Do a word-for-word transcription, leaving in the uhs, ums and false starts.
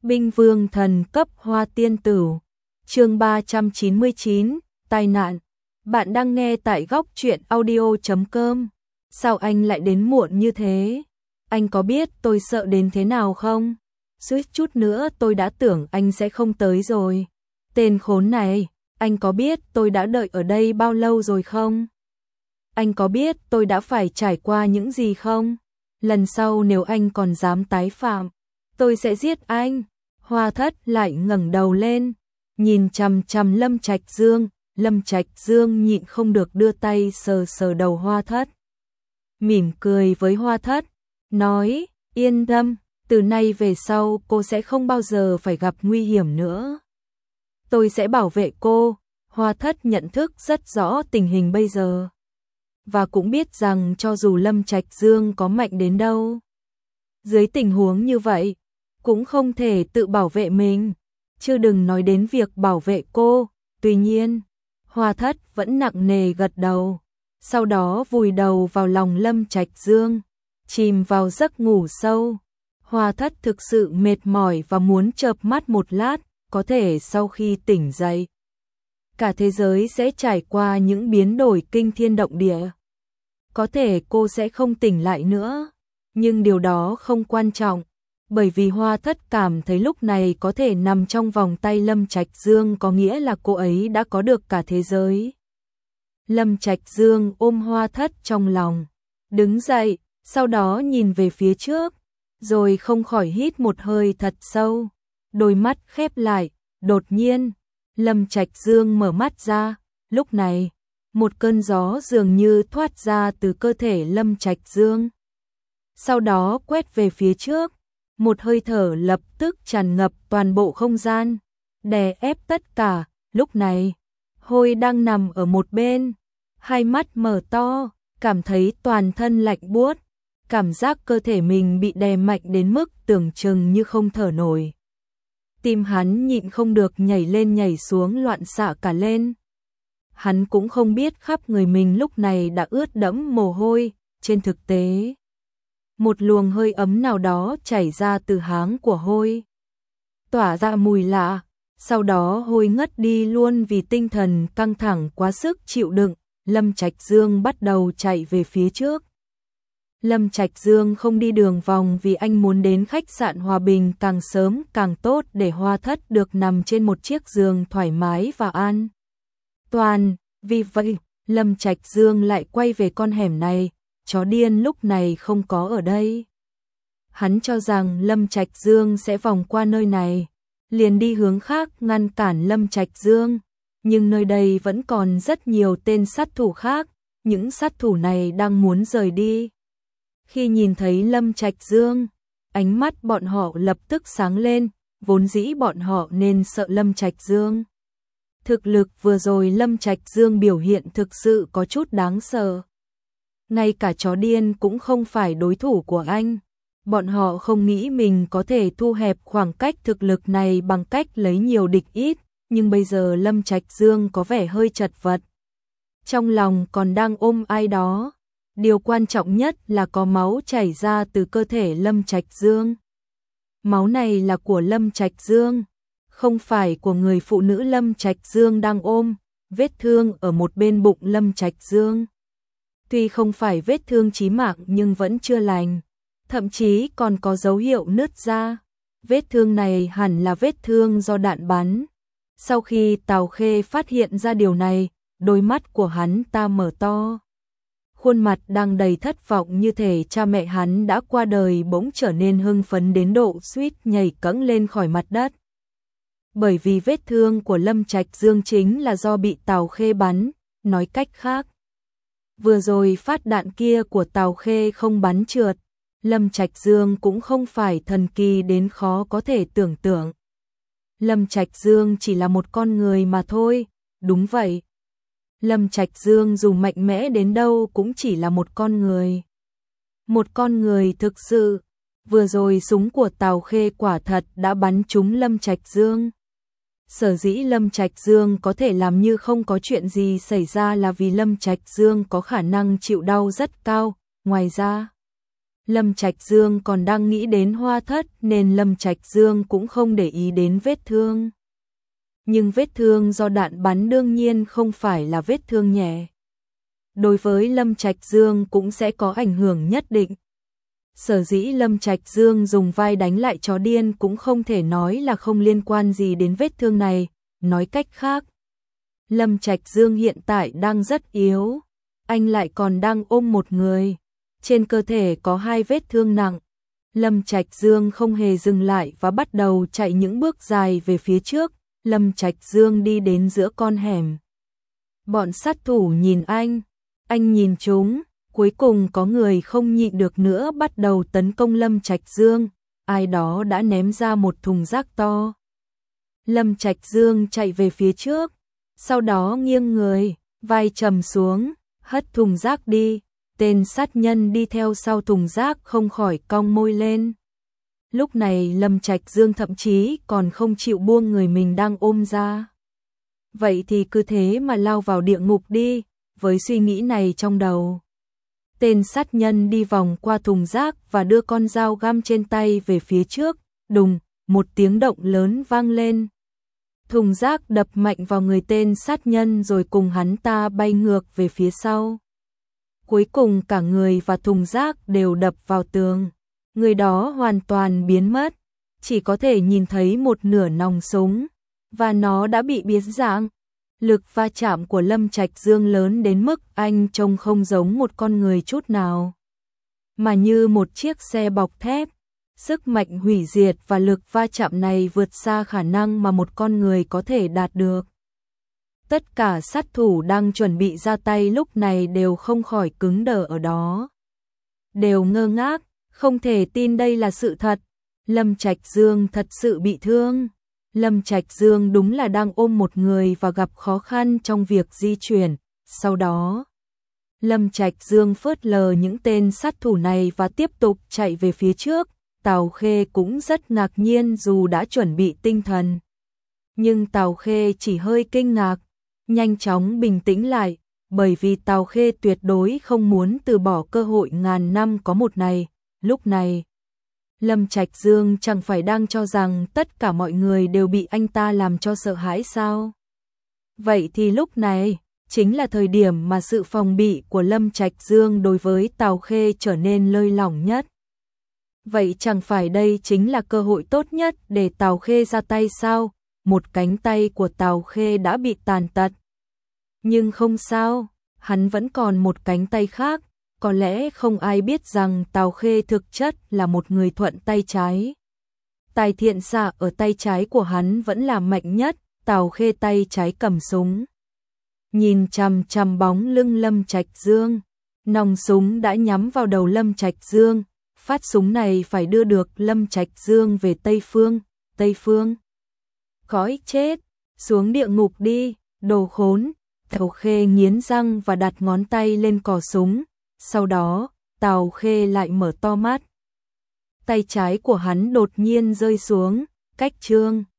Binh vương thần cấp hoa tiên tử. Chương ba trăm chín mươi chín, tai nạn. Bạn đang nghe tại góc truyện audio chấm com. Sao anh lại đến muộn như thế? Anh có biết tôi sợ đến thế nào không? Suýt chút nữa tôi đã tưởng anh sẽ không tới rồi. Tên khốn này, anh có biết tôi đã đợi ở đây bao lâu rồi không? Anh có biết tôi đã phải trải qua những gì không? Lần sau nếu anh còn dám tái phạm, tôi sẽ giết anh. Hoa Thất lại ngẩng đầu lên, nhìn chằm chằm Lâm Trạch Dương, Lâm Trạch Dương nhịn không được đưa tay sờ sờ đầu Hoa Thất. Mỉm cười với Hoa Thất, nói, yên tâm, từ nay về sau cô sẽ không bao giờ phải gặp nguy hiểm nữa. Tôi sẽ bảo vệ cô. Hoa Thất nhận thức rất rõ tình hình bây giờ, và cũng biết rằng cho dù Lâm Trạch Dương có mạnh đến đâu, dưới tình huống như vậy, cũng không thể tự bảo vệ mình, chứ đừng nói đến việc bảo vệ cô. Tuy nhiên, Hoa Thất vẫn nặng nề gật đầu, sau đó vùi đầu vào lòng Lâm Trạch Dương, chìm vào giấc ngủ sâu. Hoa Thất thực sự mệt mỏi và muốn chợp mắt một lát, có thể sau khi tỉnh dậy, cả thế giới sẽ trải qua những biến đổi kinh thiên động địa. Có thể cô sẽ không tỉnh lại nữa, nhưng điều đó không quan trọng, bởi vì Hoa Thất cảm thấy lúc này có thể nằm trong vòng tay Lâm Trạch Dương có nghĩa là cô ấy đã có được cả thế giới. Lâm Trạch Dương ôm Hoa Thất trong lòng, đứng dậy, sau đó nhìn về phía trước, rồi không khỏi hít một hơi thật sâu, đôi mắt khép lại. Đột nhiên, Lâm Trạch Dương mở mắt ra, lúc này, một cơn gió dường như thoát ra từ cơ thể Lâm Trạch Dương. Sau đó quét về phía trước, một hơi thở lập tức tràn ngập toàn bộ không gian, đè ép tất cả. Lúc này, Hôi đang nằm ở một bên, hai mắt mở to, cảm thấy toàn thân lạnh buốt, cảm giác cơ thể mình bị đè mạnh đến mức tưởng chừng như không thở nổi. Tim hắn nhịn không được nhảy lên nhảy xuống loạn xạ cả lên. Hắn cũng không biết khắp người mình lúc này đã ướt đẫm mồ hôi. Trên thực tế, một luồng hơi ấm nào đó chảy ra từ háng của Hôi, tỏa ra mùi lạ. Sau đó Hôi ngất đi luôn vì tinh thần căng thẳng quá sức chịu đựng. Lâm Trạch Dương bắt đầu chạy về phía trước. Lâm Trạch Dương không đi đường vòng vì anh muốn đến khách sạn Hòa Bình càng sớm càng tốt để Hoa Thất được nằm trên một chiếc giường thoải mái và an toàn. Vì vậy, Lâm Trạch Dương lại quay về con hẻm này. Chó điên lúc này không có ở đây. Hắn cho rằng Lâm Trạch Dương sẽ vòng qua nơi này, liền đi hướng khác ngăn cản Lâm Trạch Dương. Nhưng nơi đây vẫn còn rất nhiều tên sát thủ khác, những sát thủ này đang muốn rời đi. Khi nhìn thấy Lâm Trạch Dương, ánh mắt bọn họ lập tức sáng lên, vốn dĩ bọn họ nên sợ Lâm Trạch Dương. Thực lực vừa rồi Lâm Trạch Dương biểu hiện thực sự có chút đáng sợ. Ngay cả chó điên cũng không phải đối thủ của anh. Bọn họ không nghĩ mình có thể thu hẹp khoảng cách thực lực này bằng cách lấy nhiều địch ít, nhưng bây giờ Lâm Trạch Dương có vẻ hơi chật vật. Trong lòng còn đang ôm ai đó. Điều quan trọng nhất là có máu chảy ra từ cơ thể Lâm Trạch Dương. Máu này là của Lâm Trạch Dương, không phải của người phụ nữ Lâm Trạch Dương đang ôm. Vết thương ở một bên bụng Lâm Trạch Dương, tuy không phải vết thương chí mạng nhưng vẫn chưa lành, thậm chí còn có dấu hiệu nứt ra. Vết thương này hẳn là vết thương do đạn bắn. Sau khi Tào Khê phát hiện ra điều này, đôi mắt của hắn ta mở to. Khuôn mặt đang đầy thất vọng như thể cha mẹ hắn đã qua đời bỗng trở nên hưng phấn đến độ suýt nhảy cẫng lên khỏi mặt đất. Bởi vì vết thương của Lâm Trạch Dương chính là do bị Tào Khê bắn, nói cách khác, vừa rồi phát đạn kia của Tào Khê không bắn trượt. Lâm Trạch Dương cũng không phải thần kỳ đến khó có thể tưởng tượng. Lâm Trạch Dương chỉ là một con người mà thôi. Đúng vậy, Lâm Trạch Dương dù mạnh mẽ đến đâu cũng chỉ là một con người. Một con người thực sự. Vừa rồi súng của Tào Khê quả thật đã bắn trúng Lâm Trạch Dương. Sở dĩ Lâm Trạch Dương có thể làm như không có chuyện gì xảy ra là vì Lâm Trạch Dương có khả năng chịu đau rất cao. Ngoài ra, Lâm Trạch Dương còn đang nghĩ đến Hoa Thất nên Lâm Trạch Dương cũng không để ý đến vết thương. Nhưng vết thương do đạn bắn đương nhiên không phải là vết thương nhẹ. Đối với Lâm Trạch Dương cũng sẽ có ảnh hưởng nhất định. Sở dĩ Lâm Trạch Dương dùng vai đánh lại chó điên cũng không thể nói là không liên quan gì đến vết thương này, nói cách khác. Lâm Trạch Dương hiện tại đang rất yếu, anh lại còn đang ôm một người, trên cơ thể có hai vết thương nặng. Lâm Trạch Dương không hề dừng lại và bắt đầu chạy những bước dài về phía trước. Lâm Trạch Dương đi đến giữa con hẻm. Bọn sát thủ nhìn anh, anh nhìn chúng, cuối cùng có người không nhịn được nữa bắt đầu tấn công Lâm Trạch Dương, ai đó đã ném ra một thùng rác to. Lâm Trạch Dương chạy về phía trước, sau đó nghiêng người, vai trầm xuống, hất thùng rác đi, tên sát nhân đi theo sau thùng rác không khỏi cong môi lên. Lúc này Lâm Trạch Dương thậm chí còn không chịu buông người mình đang ôm ra. Vậy thì cứ thế mà lao vào địa ngục đi, với suy nghĩ này trong đầu. Tên sát nhân đi vòng qua thùng rác và đưa con dao găm trên tay về phía trước, đùng, một tiếng động lớn vang lên. Thùng rác đập mạnh vào người tên sát nhân rồi cùng hắn ta bay ngược về phía sau. Cuối cùng cả người và thùng rác đều đập vào tường. Người đó hoàn toàn biến mất, chỉ có thể nhìn thấy một nửa nòng súng, và nó đã bị biến dạng. Lực va chạm của Lâm Trạch Dương lớn đến mức anh trông không giống một con người chút nào, mà như một chiếc xe bọc thép. Sức mạnh hủy diệt và lực va chạm này vượt xa khả năng mà một con người có thể đạt được. Tất cả sát thủ đang chuẩn bị ra tay lúc này đều không khỏi cứng đờ ở đó. Đều ngơ ngác, không thể tin đây là sự thật. Lâm Trạch Dương thật sự bị thương. Lâm Trạch Dương đúng là đang ôm một người và gặp khó khăn trong việc di chuyển. Sau đó, Lâm Trạch Dương phớt lờ những tên sát thủ này và tiếp tục chạy về phía trước. Tào Khê cũng rất ngạc nhiên dù đã chuẩn bị tinh thần. Nhưng Tào Khê chỉ hơi kinh ngạc, nhanh chóng bình tĩnh lại, bởi vì Tào Khê tuyệt đối không muốn từ bỏ cơ hội ngàn năm có một này. Lúc này, Lâm Trạch Dương chẳng phải đang cho rằng tất cả mọi người đều bị anh ta làm cho sợ hãi sao? Vậy thì lúc này, chính là thời điểm mà sự phòng bị của Lâm Trạch Dương đối với Tào Khê trở nên lơi lỏng nhất. Vậy chẳng phải đây chính là cơ hội tốt nhất để Tào Khê ra tay sao? Một cánh tay của Tào Khê đã bị tàn tật. Nhưng không sao, hắn vẫn còn một cánh tay khác. Có lẽ không ai biết rằng Tào Khê thực chất là một người thuận tay trái. Tài thiện xạ ở tay trái của hắn vẫn là mạnh nhất. Tào Khê tay trái cầm súng, nhìn chằm chằm bóng lưng Lâm Trạch Dương. Nòng súng đã nhắm vào đầu Lâm Trạch Dương. Phát súng này phải đưa được Lâm Trạch Dương về Tây Phương. Tây Phương, cõi chết, xuống địa ngục đi, đồ khốn. Tào Khê nghiến răng và đặt ngón tay lên cò súng. Sau đó, Tào Khê lại mở to mắt. Tay trái của hắn đột nhiên rơi xuống, cách chương